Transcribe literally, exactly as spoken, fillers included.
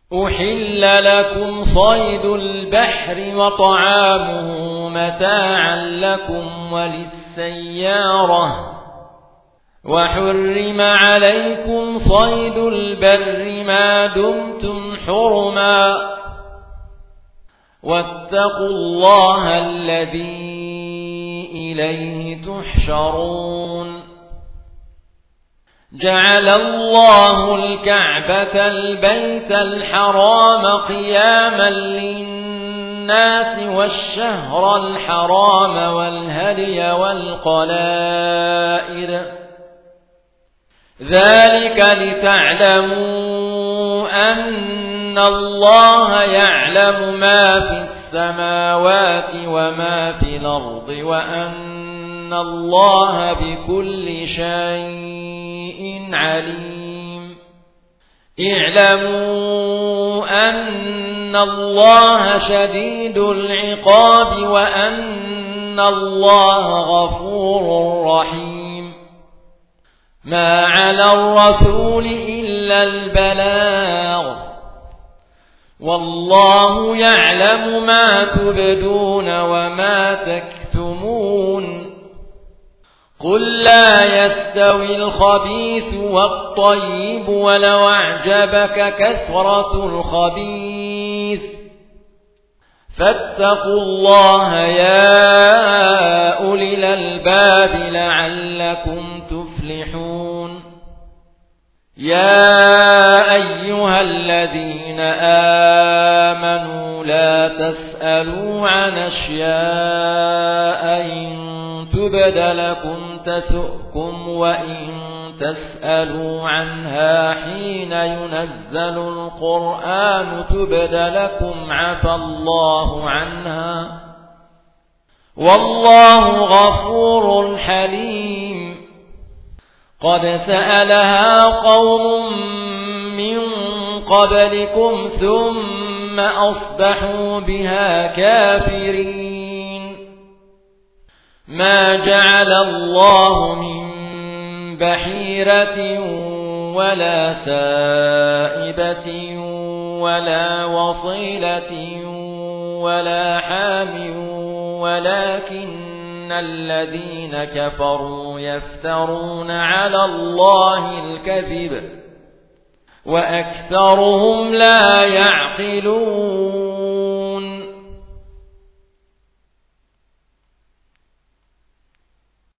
أحل لكم صيد البحر وطعامه متاعا لكم وللسيارة وحرم عليكم صيد البر ما دمتم حرما واتقوا الله الذي إليه تحشرون جعل الله الكعبة البيت الحرام قياما للناس والشهر الحرام والهدي والقلائد ذلك لتعلموا أن الله يعلم ما في السماوات وما في الأرض وأن الله بكل شيء عليم اعلموا أن الله شديد العقاب وأن الله غفور رحيم ما على الرسول إلا البلاغ والله يعلم ما تبدون وما تكتمون قل لا يستوي الخبيث والطيب ولو أعجبك كثرة الخبيث فاتقوا الله يا أولي الألباب لعلكم تفلحون يا أيها الذين آمنوا لا تسألوا عن أشياء إن تبد لكم تسؤكم وإن تسألوا عنها حين ينزل القرآن تبد لكم عفى الله عنها والله غفور حليم قد سألها قوم من قبلكم ثم أصبحوا بها كافرين ما جعل الله من بحيرة ولا سائبة ولا وصيلة ولا حام ولكن الذين كفروا يفترون على الله الكذب وأكثرهم لا يعقلون